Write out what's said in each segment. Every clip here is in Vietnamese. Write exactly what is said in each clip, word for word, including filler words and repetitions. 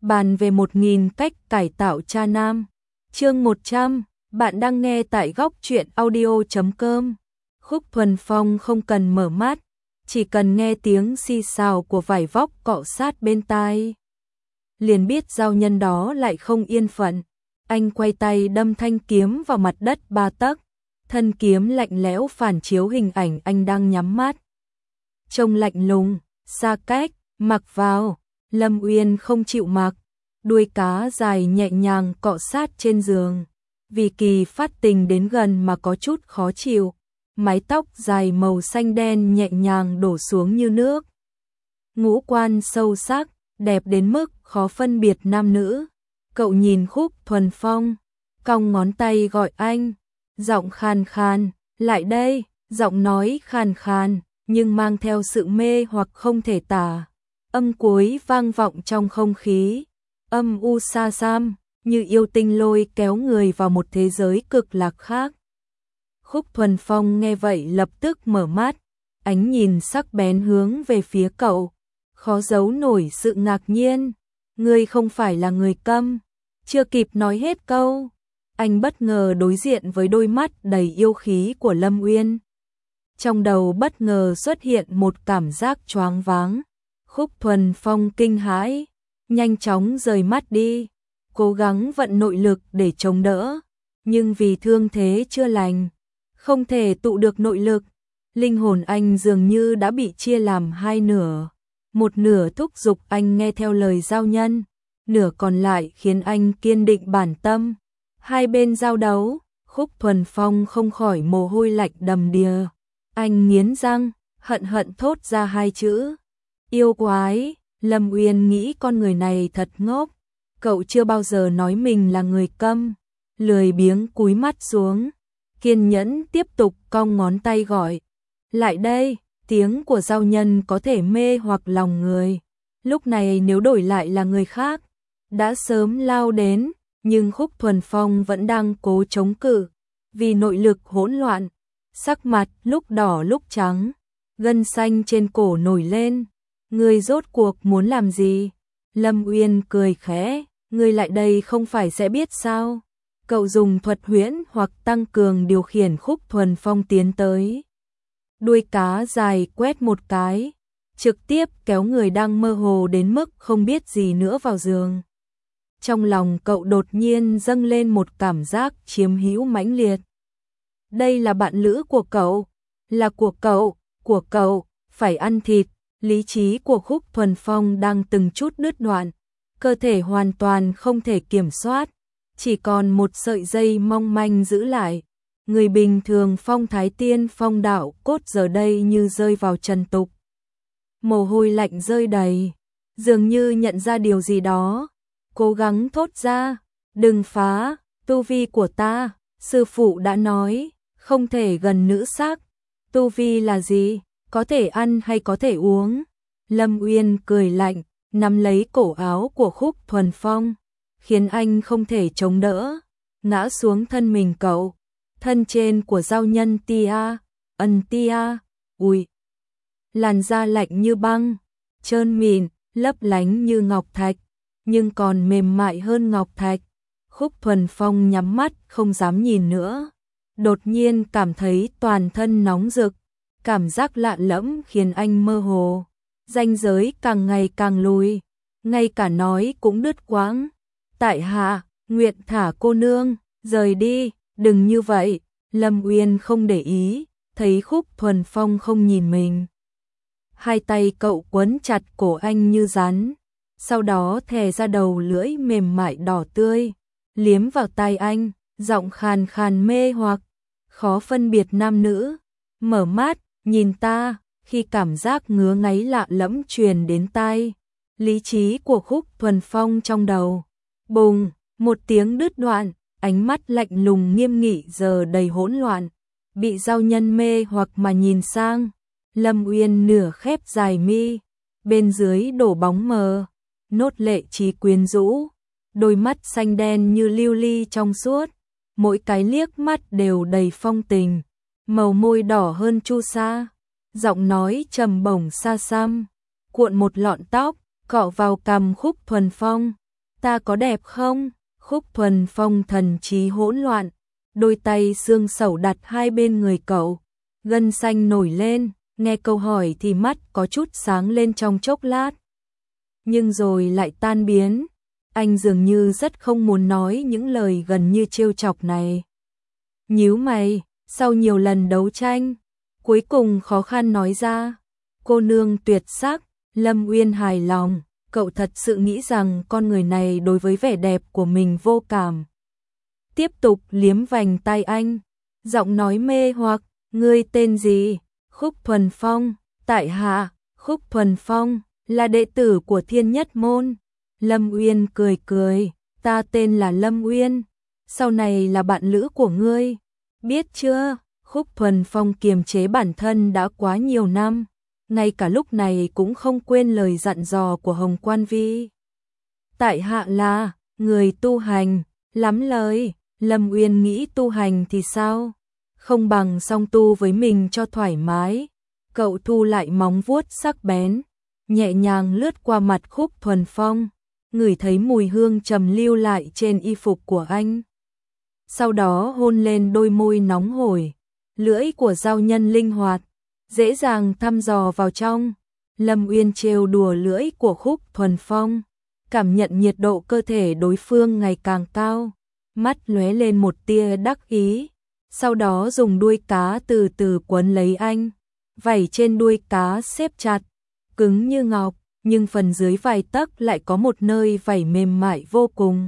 bàn về một nghìn cách cải tạo cha nam. Chương một trăm, bạn đang nghe tại góc truyện audio chấm com. Khúc Thuần Phong không cần mở mắt, chỉ cần nghe tiếng xì xào của vải vóc cọ sát bên tai, liền biết giao nhân đó lại không yên phận. Anh quay tay đâm thanh kiếm vào mặt đất ba tấc, thân kiếm lạnh lẽo phản chiếu hình ảnh anh đang nhắm mắt. Trông lạnh lùng, xa cách, mặc vào. Lâm Uyên không chịu mặc, đuôi cá dài nhẹ nhàng cọ sát trên giường. Vì Kỳ phát tình đến gần mà có chút khó chịu, mái tóc dài màu xanh đen nhẹ nhàng đổ xuống như nước. Ngũ quan sâu sắc, đẹp đến mức khó phân biệt nam nữ. Cậu nhìn Khúc Thuần Phong, cong ngón tay gọi anh, giọng khàn khàn, lại đây, giọng nói khàn khàn, nhưng mang theo sự mê hoặc không thể tả. Âm cuối vang vọng trong không khí, âm u xa xăm, như yêu tinh lôi kéo người vào một thế giới cực lạc khác. Khúc Thuần Phong nghe vậy lập tức mở mắt, ánh nhìn sắc bén hướng về phía cậu, khó giấu nổi sự ngạc nhiên. Ngươi không phải là người câm. Chưa kịp nói hết câu, anh bất ngờ đối diện với đôi mắt đầy yêu khí của Lâm Uyên. Trong đầu bất ngờ xuất hiện một cảm giác choáng váng. Khúc Thuần Phong kinh hãi, nhanh chóng rời mắt đi, cố gắng vận nội lực để chống đỡ, nhưng vì thương thế chưa lành, không thể tụ được nội lực. Linh hồn anh dường như đã bị chia làm hai nửa, một nửa thúc giục anh nghe theo lời giao nhân, nửa còn lại khiến anh kiên định bản tâm. Hai bên giao đấu, Khúc Thuần Phong không khỏi mồ hôi lạnh đầm đìa. Anh nghiến răng, hận hận thốt ra hai chữ: yêu quái. Lâm Uyên nghĩ con người này thật ngốc, cậu chưa bao giờ nói mình là người câm, lười biếng cúi mắt xuống, kiên nhẫn tiếp tục cong ngón tay gọi, lại đây. Tiếng của giao nhân có thể mê hoặc lòng người, lúc này nếu đổi lại là người khác, đã sớm lao đến, nhưng Khúc Thuần Phong vẫn đang cố chống cự, vì nội lực hỗn loạn, sắc mặt lúc đỏ lúc trắng, gân xanh trên cổ nổi lên. Ngươi rốt cuộc muốn làm gì? Lâm Uyên cười khẽ, ngươi lại đây không phải sẽ biết sao? Cậu dùng thuật huyễn hoặc tăng cường điều khiển Khúc Thuần Phong tiến tới. Đuôi cá dài quét một cái, trực tiếp kéo người đang mơ hồ đến mức không biết gì nữa vào giường. Trong lòng cậu đột nhiên dâng lên một cảm giác chiếm hữu mãnh liệt. Đây là bạn lữ của cậu, là của cậu, của cậu, phải ăn thịt. Lý trí của Khúc Thuần Phong đang từng chút đứt đoạn, cơ thể hoàn toàn không thể kiểm soát, chỉ còn một sợi dây mong manh giữ lại. Người bình thường phong thái tiên phong đạo cốt giờ đây như rơi vào trần tục. Mồ hôi lạnh rơi đầy, dường như nhận ra điều gì đó, cố gắng thốt ra, đừng phá tu vi của ta, sư phụ đã nói, không thể gần nữ sắc. Tu vi là gì? Có thể ăn hay có thể uống? Lâm Uyên cười lạnh, nắm lấy cổ áo của Khúc Thuần Phong, khiến anh không thể chống đỡ, ngã xuống thân mình cậu. Thân trên của giao nhân tia, ân tia, ui. Làn da lạnh như băng, trơn mịn, lấp lánh như ngọc thạch, nhưng còn mềm mại hơn ngọc thạch. Khúc Thuần Phong nhắm mắt không dám nhìn nữa, đột nhiên cảm thấy toàn thân nóng rực. Cảm giác lạ lẫm khiến anh mơ hồ, ranh giới càng ngày càng lùi, ngay cả nói cũng đứt quãng. Tại hạ, nguyện thả cô nương, rời đi, đừng như vậy. Lâm Uyên không để ý, thấy Khúc Thuần Phong không nhìn mình. Hai tay cậu quấn chặt cổ anh như rắn, sau đó thè ra đầu lưỡi mềm mại đỏ tươi, liếm vào tai anh, giọng khàn khàn mê hoặc, khó phân biệt nam nữ. Mở mắt, nhìn ta, khi cảm giác ngứa ngáy lạ lẫm truyền đến tai, lý trí của Khúc Thuần Phong trong đầu, bùng, một tiếng đứt đoạn, ánh mắt lạnh lùng nghiêm nghị giờ đầy hỗn loạn, bị giao nhân mê hoặc mà nhìn sang. Lâm Uyên nửa khép dài mi, bên dưới đổ bóng mờ, nốt lệ trí quyến rũ, đôi mắt xanh đen như lưu ly trong suốt, mỗi cái liếc mắt đều đầy phong tình, màu môi đỏ hơn chu sa, giọng nói trầm bổng xa xăm, cuộn một lọn tóc, cọ vào cằm Khúc Thuần Phong, Ta có đẹp không? Khúc Thuần Phong thần trí hỗn loạn, đôi tay xương sẩu đặt hai bên người cậu, gân xanh nổi lên, nghe câu hỏi thì mắt có chút sáng lên trong chốc lát. Nhưng rồi lại tan biến, anh dường như rất không muốn nói những lời gần như trêu chọc này. Nhíu mày, sau nhiều lần đấu tranh, cuối cùng khó khăn nói ra, cô nương tuyệt sắc. Lâm Uyên hài lòng, cậu thật sự nghĩ rằng con người này đối với vẻ đẹp của mình vô cảm. Tiếp tục liếm vành tay anh, giọng nói mê hoặc, ngươi tên gì? Khúc Thuần Phong, tại hạ, Khúc Thuần Phong, là đệ tử của Thiên Nhất Môn. Lâm Uyên cười cười, ta tên là Lâm Uyên, sau này là bạn lữ của ngươi, biết chưa? Khúc Thuần Phong kiềm chế bản thân đã quá nhiều năm, ngay cả lúc này cũng không quên lời dặn dò của Hồng Quan Vi. Tại hạ là người tu hành, lắm lời. Lâm Uyên nghĩ tu hành thì sao? Không bằng song tu với mình cho thoải mái. Cậu thu lại móng vuốt sắc bén, nhẹ nhàng lướt qua mặt Khúc Thuần Phong, ngửi thấy mùi hương trầm lưu lại trên y phục của anh. Sau đó hôn lên đôi môi nóng hổi, lưỡi của giao nhân linh hoạt, dễ dàng thăm dò vào trong. Lâm Uyên trêu đùa lưỡi của Khúc Thuần Phong, cảm nhận nhiệt độ cơ thể đối phương ngày càng cao, mắt lóe lên một tia đắc ý, sau đó dùng đuôi cá từ từ quấn lấy anh, vảy trên đuôi cá xếp chặt, cứng như ngọc, nhưng phần dưới vài tấc lại có một nơi vảy mềm mại vô cùng,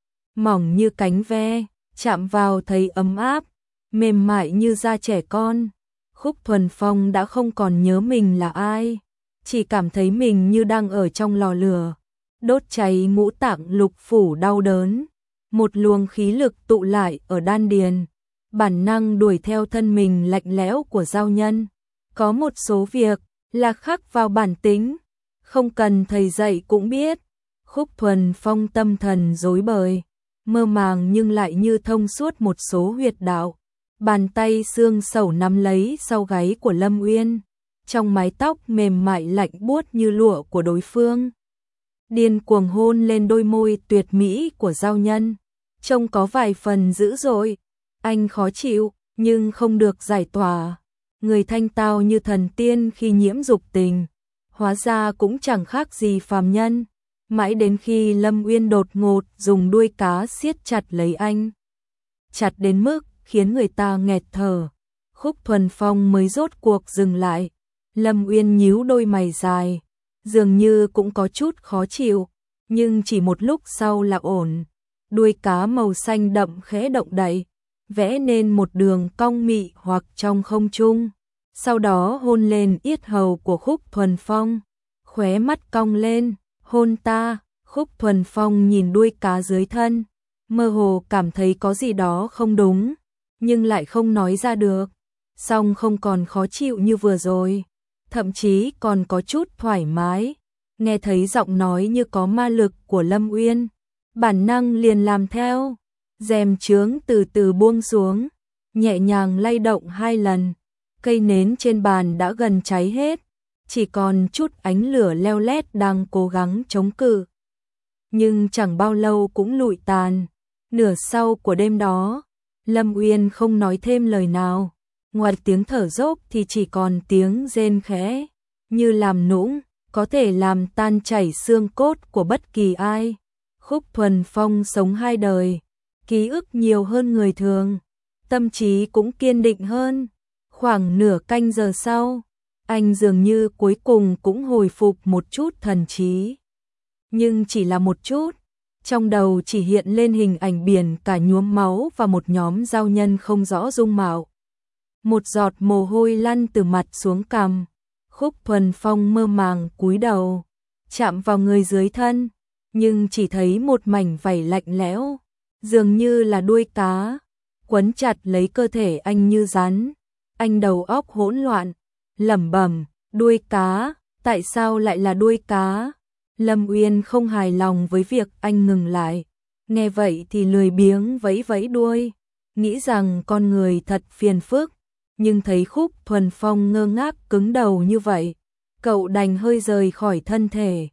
mỏng như cánh ve, chạm vào thấy ấm áp, mềm mại như da trẻ con. Khúc Thuần Phong đã không còn nhớ mình là ai, chỉ cảm thấy mình như đang ở trong lò lửa, đốt cháy ngũ tạng lục phủ đau đớn. Một luồng khí lực tụ lại ở đan điền, bản năng đuổi theo thân mình lạnh lẽo của giao nhân. Có một số việc là khắc vào bản tính, không cần thầy dạy cũng biết. Khúc Thuần Phong tâm thần rối bời, mơ màng nhưng lại như thông suốt một số huyệt đạo. Bàn tay xương sẩu nắm lấy sau gáy của Lâm Uyên, trong mái tóc mềm mại lạnh buốt như lụa của đối phương. Điên cuồng hôn lên đôi môi tuyệt mỹ của giao nhân, trông có vài phần dữ dội. Anh khó chịu, nhưng không được giải tỏa. Người thanh tao như thần tiên khi nhiễm dục tình, hóa ra cũng chẳng khác gì phàm nhân. Mãi đến khi Lâm Uyên đột ngột dùng đuôi cá siết chặt lấy anh, chặt đến mức khiến người ta nghẹt thở, Khúc Thuần Phong mới rốt cuộc dừng lại. Lâm Uyên nhíu đôi mày dài, dường như cũng có chút khó chịu, nhưng chỉ một lúc sau là ổn. Đuôi cá màu xanh đậm khẽ động đậy, vẽ nên một đường cong mị hoặc trong không trung, sau đó hôn lên yết hầu của Khúc Thuần Phong, khóe mắt cong lên, hôn ta. Khúc Thuần Phong nhìn đuôi cá dưới thân, mơ hồ cảm thấy có gì đó không đúng, nhưng lại không nói ra được. Song không còn khó chịu như vừa rồi, thậm chí còn có chút thoải mái. Nghe thấy giọng nói như có ma lực của Lâm Uyên, bản năng liền làm theo. Rèm chướng từ từ buông xuống, nhẹ nhàng lay động hai lần. Cây nến trên bàn đã gần cháy hết, chỉ còn chút ánh lửa leo lét đang cố gắng chống cự. Nhưng chẳng bao lâu cũng lụi tàn. Nửa sau của đêm đó, Lâm Uyên không nói thêm lời nào, ngoài tiếng thở dốc thì chỉ còn tiếng rên khẽ, như làm nũng, có thể làm tan chảy xương cốt của bất kỳ ai. Khúc Thuần Phong sống hai đời, ký ức nhiều hơn người thường, tâm trí cũng kiên định hơn. Khoảng nửa canh giờ sau, anh dường như cuối cùng cũng hồi phục một chút thần trí. Nhưng chỉ là một chút, trong đầu chỉ hiện lên hình ảnh biển cả nhuốm máu và một nhóm giao nhân không rõ dung mạo. Một giọt mồ hôi lăn từ mặt xuống cằm. Khúc Thuần Phong mơ màng cúi đầu, chạm vào người dưới thân, nhưng chỉ thấy một mảnh vảy lạnh lẽo, dường như là đuôi cá, quấn chặt lấy cơ thể anh như rắn. Anh đầu óc hỗn loạn, lẩm bẩm, đuôi cá, tại sao lại là đuôi cá? Lâm Uyên không hài lòng với việc anh ngừng lại, nghe vậy thì lười biếng vẫy vẫy đuôi, nghĩ rằng con người thật phiền phức, nhưng thấy Khúc Thuần Phong ngơ ngác cứng đầu như vậy, cậu đành hơi rời khỏi thân thể,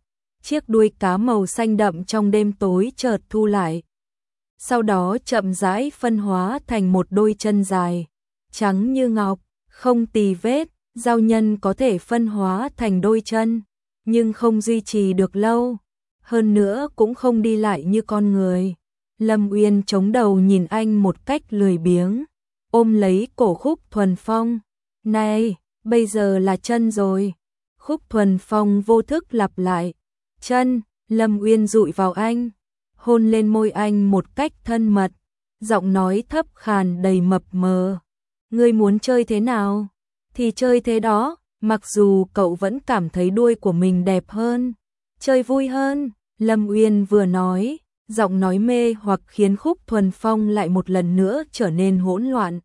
chiếc đuôi cá màu xanh đậm trong đêm tối chợt thu lại. Sau đó chậm rãi phân hóa thành một đôi chân dài, trắng như ngọc, không tì vết. Giao nhân có thể phân hóa thành đôi chân, nhưng không duy trì được lâu, hơn nữa cũng không đi lại như con người. Lâm Uyên chống đầu nhìn anh một cách lười biếng, ôm lấy cổ Khúc Thuần Phong. Này, bây giờ là chân rồi. Khúc Thuần Phong vô thức lặp lại. Chân. Lâm Uyên dụi vào anh, hôn lên môi anh một cách thân mật, giọng nói thấp khàn đầy mập mờ. Ngươi muốn chơi thế nào thì chơi thế đó, mặc dù cậu vẫn cảm thấy đuôi của mình đẹp hơn, chơi vui hơn. Lâm Uyên vừa nói, giọng nói mê hoặc khiến Khúc Thuần Phong lại một lần nữa trở nên hỗn loạn.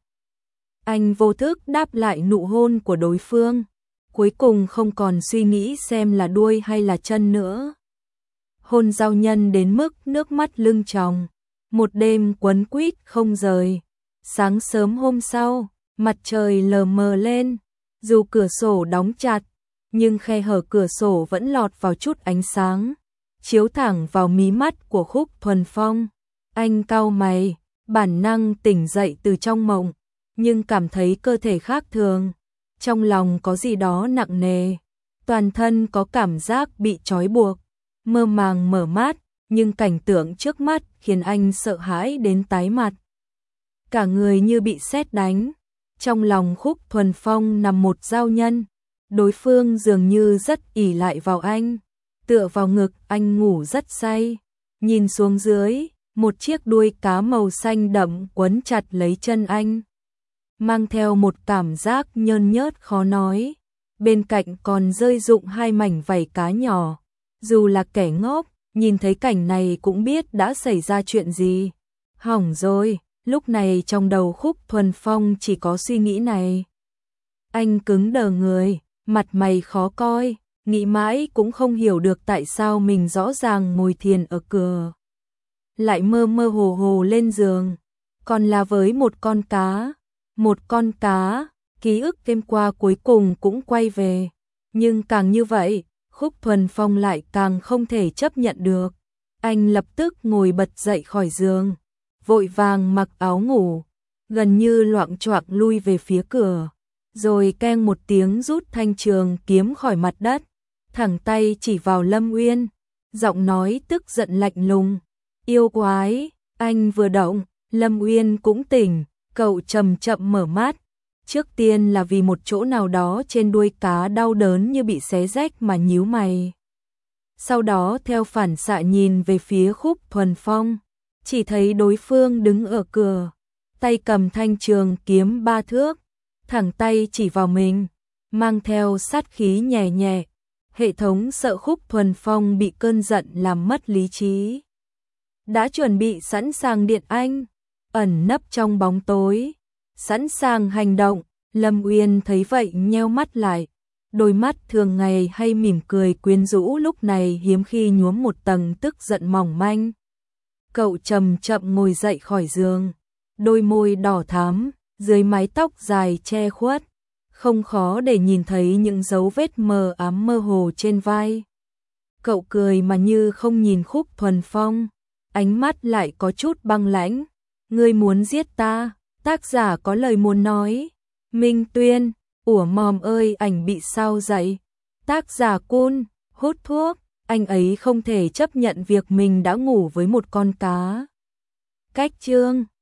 Anh vô thức đáp lại nụ hôn của đối phương, cuối cùng không còn suy nghĩ xem là đuôi hay là chân nữa. Hôn giao nhân đến mức nước mắt lưng tròng, một đêm quấn quýt không rời. Sáng sớm hôm sau, mặt trời lờ mờ lên, dù cửa sổ đóng chặt, nhưng khe hở cửa sổ vẫn lọt vào chút ánh sáng, chiếu thẳng vào mí mắt của Khúc Thuần Phong. Anh cau mày, bản năng tỉnh dậy từ trong mộng, nhưng cảm thấy cơ thể khác thường, trong lòng có gì đó nặng nề, toàn thân có cảm giác bị trói buộc, mơ màng mở mắt, nhưng cảnh tượng trước mắt khiến anh sợ hãi đến tái mặt. Cả người như bị sét đánh. Trong lòng Khúc Thuần Phong nằm một giao nhân, đối phương dường như rất ỷ lại vào anh, tựa vào ngực anh ngủ rất say. Nhìn xuống dưới, một chiếc đuôi cá màu xanh đậm quấn chặt lấy chân anh, mang theo một cảm giác nhơn nhớt khó nói. Bên cạnh còn rơi rụng hai mảnh vảy cá nhỏ, dù là kẻ ngốc, nhìn thấy cảnh này cũng biết đã xảy ra chuyện gì. Hỏng rồi. Lúc này trong đầu Khúc Thuần Phong chỉ có suy nghĩ này. Anh cứng đờ người, mặt mày khó coi, nghĩ mãi cũng không hiểu được tại sao mình rõ ràng ngồi thiền ở cửa, lại mơ mơ hồ hồ lên giường, còn là với một con cá. Một con cá, ký ức đêm qua cuối cùng cũng quay về. Nhưng càng như vậy, Khúc Thuần Phong lại càng không thể chấp nhận được. Anh lập tức ngồi bật dậy khỏi giường, vội vàng mặc áo ngủ, gần như loạng choạng lui về phía cửa, rồi keng một tiếng rút thanh trường kiếm khỏi mặt đất, thẳng tay chỉ vào Lâm Uyên, giọng nói tức giận lạnh lùng. Yêu quái. Anh vừa động, Lâm Uyên cũng tỉnh, cậu chậm chậm mở mắt. Trước tiên là vì một chỗ nào đó trên đuôi cá đau đớn như bị xé rách mà nhíu mày. Sau đó theo phản xạ nhìn về phía Khúc Thuần Phong, chỉ thấy đối phương đứng ở cửa, tay cầm thanh trường kiếm ba thước, thẳng tay chỉ vào mình, mang theo sát khí nhẹ nhẹ. Hệ thống sợ Khúc Thuần Phong bị cơn giận làm mất lý trí, đã chuẩn bị sẵn sàng điện anh, ẩn nấp trong bóng tối, sẵn sàng hành động. Lâm Uyên thấy vậy nheo mắt lại, đôi mắt thường ngày hay mỉm cười quyến rũ lúc này hiếm khi nhuốm một tầng tức giận mỏng manh. Cậu chậm chậm ngồi dậy khỏi giường, đôi môi đỏ thắm, dưới mái tóc dài che khuất, không khó để nhìn thấy những dấu vết mờ ám mơ hồ trên vai. Cậu cười mà như không nhìn Khúc Thuần Phong, ánh mắt lại có chút băng lãnh. Ngươi muốn giết ta? Tác giả có lời muốn nói. Minh Tuyên. Ủa mòm ơi, ảnh bị sao dậy? Tác giả Cun. Hút thuốc. Anh ấy không thể chấp nhận việc mình đã ngủ với một con cá. Cách chương